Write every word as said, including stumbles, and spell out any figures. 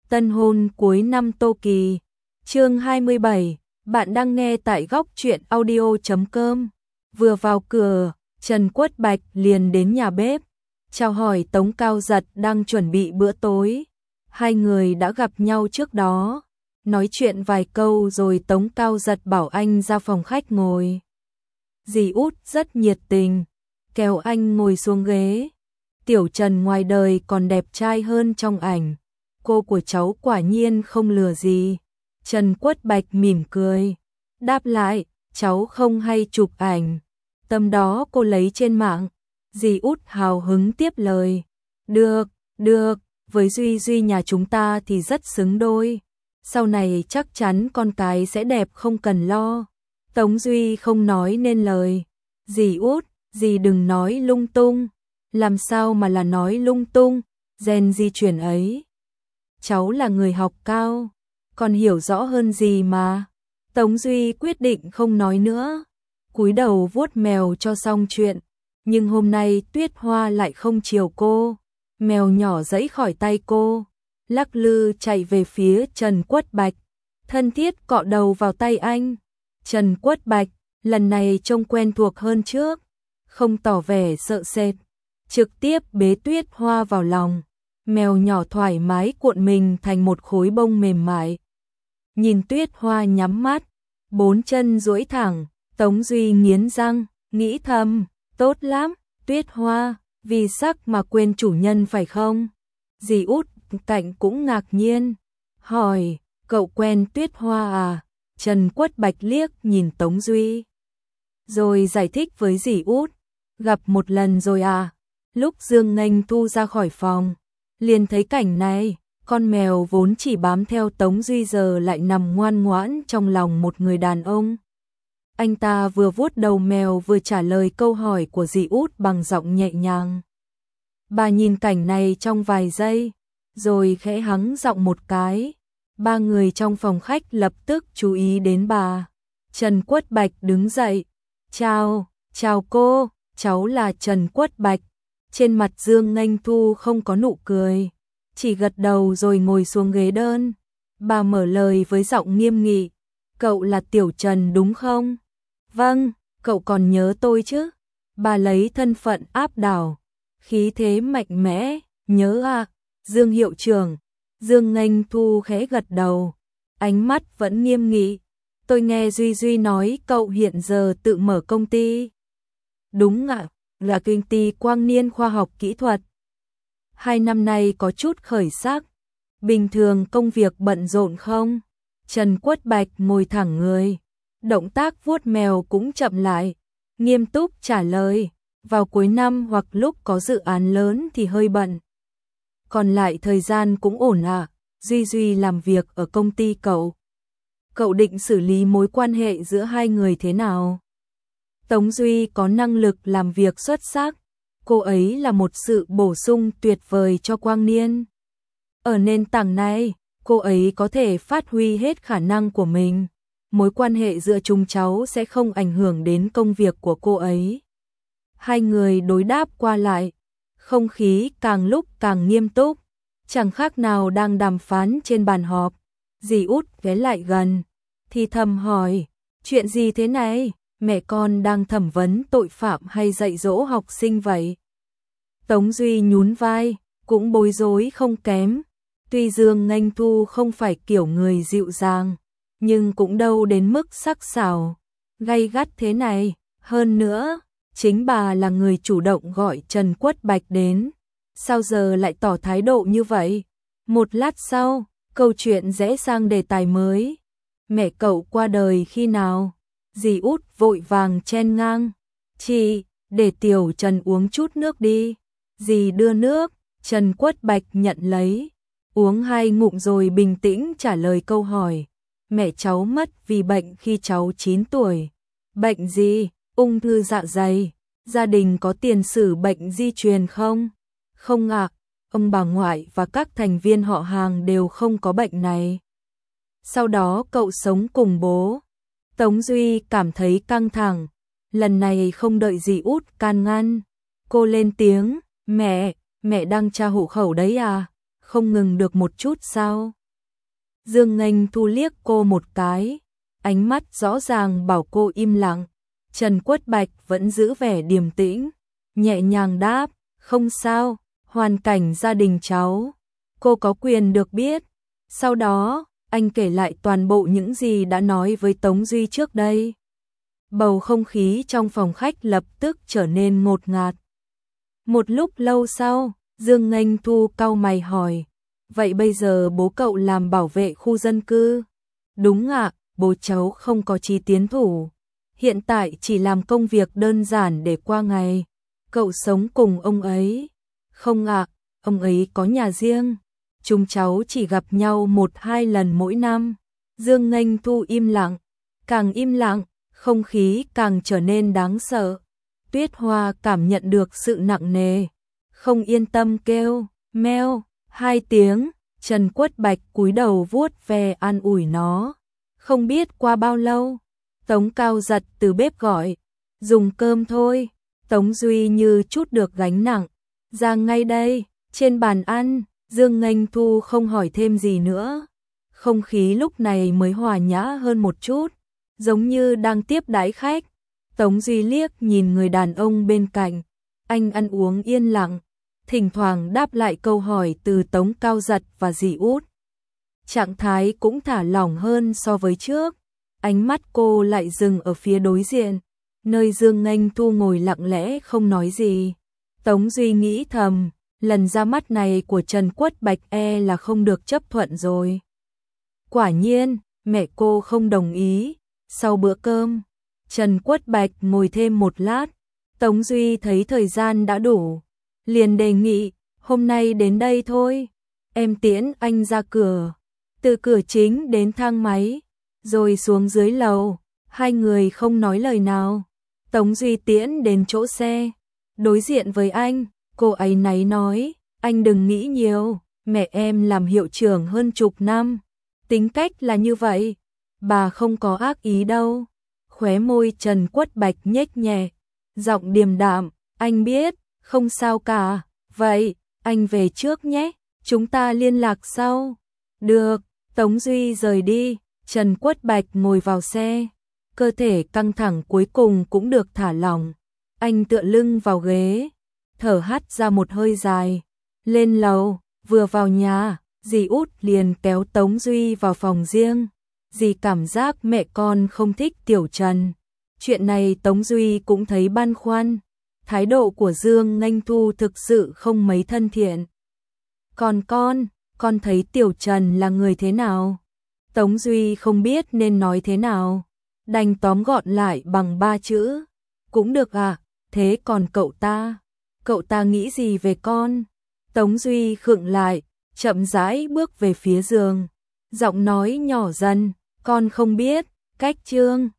Tân hôn cuối năm Tô Kỳ. Chương hai mươi bảy, bạn đang nghe tại góc truyện audio chấm com. Vừa vào cửa, Trần Quất Bạch liền đến nhà bếp, chào hỏi Tống Cao Giật đang chuẩn bị bữa tối. Hai người đã gặp nhau trước đó, nói chuyện vài câu rồi Tống Cao Giật bảo anh ra phòng khách ngồi. Dì Út rất nhiệt tình, kéo anh ngồi xuống ghế. Tiểu Trần ngoài đời còn đẹp trai hơn trong ảnh. Cô của cháu quả nhiên không lừa gì. Trần Quất Bạch mỉm cười, đáp lại, cháu không hay chụp ảnh. Tấm đó cô lấy trên mạng. Dì Út hào hứng tiếp lời. Được, được, với Duy Duy nhà chúng ta thì rất xứng đôi. Sau này chắc chắn con cái sẽ đẹp không cần lo. Tống Duy không nói nên lời. Dì Út, dì đừng nói lung tung. Làm sao mà là nói lung tung, gen di truyền ấy. Cháu là người học cao, còn hiểu rõ hơn gì mà. Tống Duy quyết định không nói nữa, cúi đầu vuốt mèo cho xong chuyện. Nhưng hôm nay Tuyết Hoa lại không chiều cô. Mèo nhỏ giãy khỏi tay cô, lắc lư chạy về phía Trần Quất Bạch, thân thiết cọ đầu vào tay anh. Trần Quất Bạch lần này trông quen thuộc hơn trước, không tỏ vẻ sợ sệt, trực tiếp bế Tuyết Hoa vào lòng. Mèo nhỏ thoải mái cuộn mình thành một khối bông mềm mại. Nhìn Tuyết Hoa nhắm mắt, bốn chân duỗi thẳng, Tống Duy nghiến răng, nghĩ thầm, tốt lắm, Tuyết Hoa, vì sắc mà quên chủ nhân phải không? Dì Út cạnh cũng ngạc nhiên, hỏi, cậu quen Tuyết Hoa à? Trần Quất Bạch liếc nhìn Tống Duy, rồi giải thích với dì Út, gặp một lần rồi à? Lúc Dương Nghênh Thu ra khỏi phòng, liền thấy cảnh này, con mèo vốn chỉ bám theo Tống Duy giờ lại nằm ngoan ngoãn trong lòng một người đàn ông. Anh ta vừa vuốt đầu mèo vừa trả lời câu hỏi của dì Út bằng giọng nhẹ nhàng. Bà nhìn cảnh này trong vài giây, rồi khẽ hắng giọng một cái. Ba người trong phòng khách lập tức chú ý đến bà. Trần Quất Bạch đứng dậy. Chào, chào cô, cháu là Trần Quất Bạch. Trên mặt Dương Nghênh Thu không có nụ cười, chỉ gật đầu rồi ngồi xuống ghế đơn. Bà mở lời với giọng nghiêm nghị, cậu là Tiểu Trần đúng không? Vâng, cậu còn nhớ tôi chứ? Bà lấy thân phận áp đảo, khí thế mạnh mẽ, nhớ à, Dương hiệu trưởng. Dương Nghênh Thu khẽ gật đầu, ánh mắt vẫn nghiêm nghị. Tôi nghe Duy Duy nói cậu hiện giờ tự mở công ty. Đúng ạ, là công ty Quang Niên Khoa học Kỹ thuật. Hai năm nay có chút khởi sắc. Bình thường công việc bận rộn không? Trần Quất Bạch ngồi thẳng người, động tác vuốt mèo cũng chậm lại, nghiêm túc trả lời, vào cuối năm hoặc lúc có dự án lớn thì hơi bận. Còn lại thời gian cũng ổn ạ. À. Duy Duy làm việc ở công ty cậu. Cậu định xử lý mối quan hệ giữa hai người thế nào? Tống Duy có năng lực làm việc xuất sắc, cô ấy là một sự bổ sung tuyệt vời cho Quang Niên. Ở nền tảng này, cô ấy có thể phát huy hết khả năng của mình. Mối quan hệ giữa chúng cháu sẽ không ảnh hưởng đến công việc của cô ấy. Hai người đối đáp qua lại, không khí càng lúc càng nghiêm túc, chẳng khác nào đang đàm phán trên bàn họp. Dì Út ghé lại gần, thì thầm hỏi, chuyện gì thế này? Mẹ con đang thẩm vấn tội phạm hay dạy dỗ học sinh vậy? Tống Duy nhún vai, cũng bối rối không kém. Tuy Dương Nghênh Thu không phải kiểu người dịu dàng, nhưng cũng đâu đến mức sắc sảo, gay gắt thế này. Hơn nữa, chính bà là người chủ động gọi Trần Quất Bạch đến. Sao giờ lại tỏ thái độ như vậy? Một lát sau, câu chuyện rẽ sang đề tài mới. Mẹ cậu qua đời khi nào? Dì Út vội vàng chen ngang. Chị, để Tiểu Trần uống chút nước đi. Dì đưa nước, Trần Quất Bạch nhận lấy, uống hai ngụm rồi bình tĩnh trả lời câu hỏi. Mẹ cháu mất vì bệnh khi cháu chín tuổi. Bệnh gì? Ung thư dạ dày. Gia đình có tiền sử bệnh di truyền không? Không ạ, ông bà ngoại và các thành viên họ hàng đều không có bệnh này. Sau đó cậu sống cùng bố. Tống Duy cảm thấy căng thẳng, lần này không đợi dì Út can ngăn, cô lên tiếng, mẹ, mẹ đang tra hộ khẩu đấy à, không ngừng được một chút sao? Dương Nghênh Thu liếc cô một cái, ánh mắt rõ ràng bảo cô im lặng. Trần Quất Bạch vẫn giữ vẻ điềm tĩnh, nhẹ nhàng đáp, không sao, hoàn cảnh gia đình cháu, cô có quyền được biết. Sau đó, anh kể lại toàn bộ những gì đã nói với Tống Duy trước đây. Bầu không khí trong phòng khách lập tức trở nên ngột ngạt. Một lúc lâu sau, Dương Nghênh Thu cau mày hỏi, vậy bây giờ bố cậu làm bảo vệ khu dân cư? Đúng ạ, bố cháu không có chí tiến thủ. Hiện tại chỉ làm công việc đơn giản để qua ngày. Cậu sống cùng ông ấy? Không ạ, ông ấy có nhà riêng. Chúng cháu chỉ gặp nhau một hai lần mỗi năm. Dương Nghênh Thu im lặng. Càng im lặng, không khí càng trở nên đáng sợ. Tuyết Hoa cảm nhận được sự nặng nề. Không yên tâm kêu, meo, hai tiếng. Trần Quất Bạch cúi đầu vuốt ve an ủi nó. Không biết qua bao lâu, Tống Cao Giật từ bếp gọi, dùng cơm thôi. Tống Duy như chút được gánh nặng, ra ngay đây. Trên bàn ăn, Dương Nghênh Thu không hỏi thêm gì nữa. Không khí lúc này mới hòa nhã hơn một chút, giống như đang tiếp đãi khách. Tống Duy liếc nhìn người đàn ông bên cạnh, anh ăn uống yên lặng, thỉnh thoảng đáp lại câu hỏi từ Tống Cao Giật và dì Út. Trạng thái cũng thả lỏng hơn so với trước. Ánh mắt cô lại dừng ở phía đối diện, nơi Dương Nghênh Thu ngồi lặng lẽ không nói gì. Tống Duy nghĩ thầm, lần ra mắt này của Trần Quất Bạch e là không được chấp thuận rồi. Quả nhiên, mẹ cô không đồng ý. Sau bữa cơm, Trần Quất Bạch ngồi thêm một lát. Tống Duy thấy thời gian đã đủ, liền đề nghị, hôm nay đến đây thôi. Em tiễn anh ra cửa. Từ cửa chính đến thang máy, rồi xuống dưới lầu. Hai người không nói lời nào. Tống Duy tiễn đến chỗ xe. Đối diện với anh, cô ấy náy nói, anh đừng nghĩ nhiều, mẹ em làm hiệu trưởng hơn chục năm. Tính cách là như vậy, bà không có ác ý đâu. Khóe môi Trần Quất Bạch nhếch nhẹ, giọng điềm đạm, anh biết, không sao cả. Vậy, anh về trước nhé, chúng ta liên lạc sau. Được. Tống Duy rời đi, Trần Quất Bạch ngồi vào xe, cơ thể căng thẳng cuối cùng cũng được thả lỏng. Anh tựa lưng vào ghế, thở hắt ra một hơi dài. Lên lầu, vừa vào nhà, dì Út liền kéo Tống Duy vào phòng riêng. Dì cảm giác mẹ con không thích Tiểu Trần. Chuyện này Tống Duy cũng thấy băn khoăn. Thái độ của Dương Nghênh Thu thực sự không mấy thân thiện. Còn con, con thấy Tiểu Trần là người thế nào? Tống Duy không biết nên nói thế nào, đành tóm gọn lại bằng ba chữ. Cũng được à, thế còn cậu ta? Cậu ta nghĩ gì về con? Tống Duy khựng lại, chậm rãi bước về phía giường. Giọng nói nhỏ dần, con không biết, cách Trương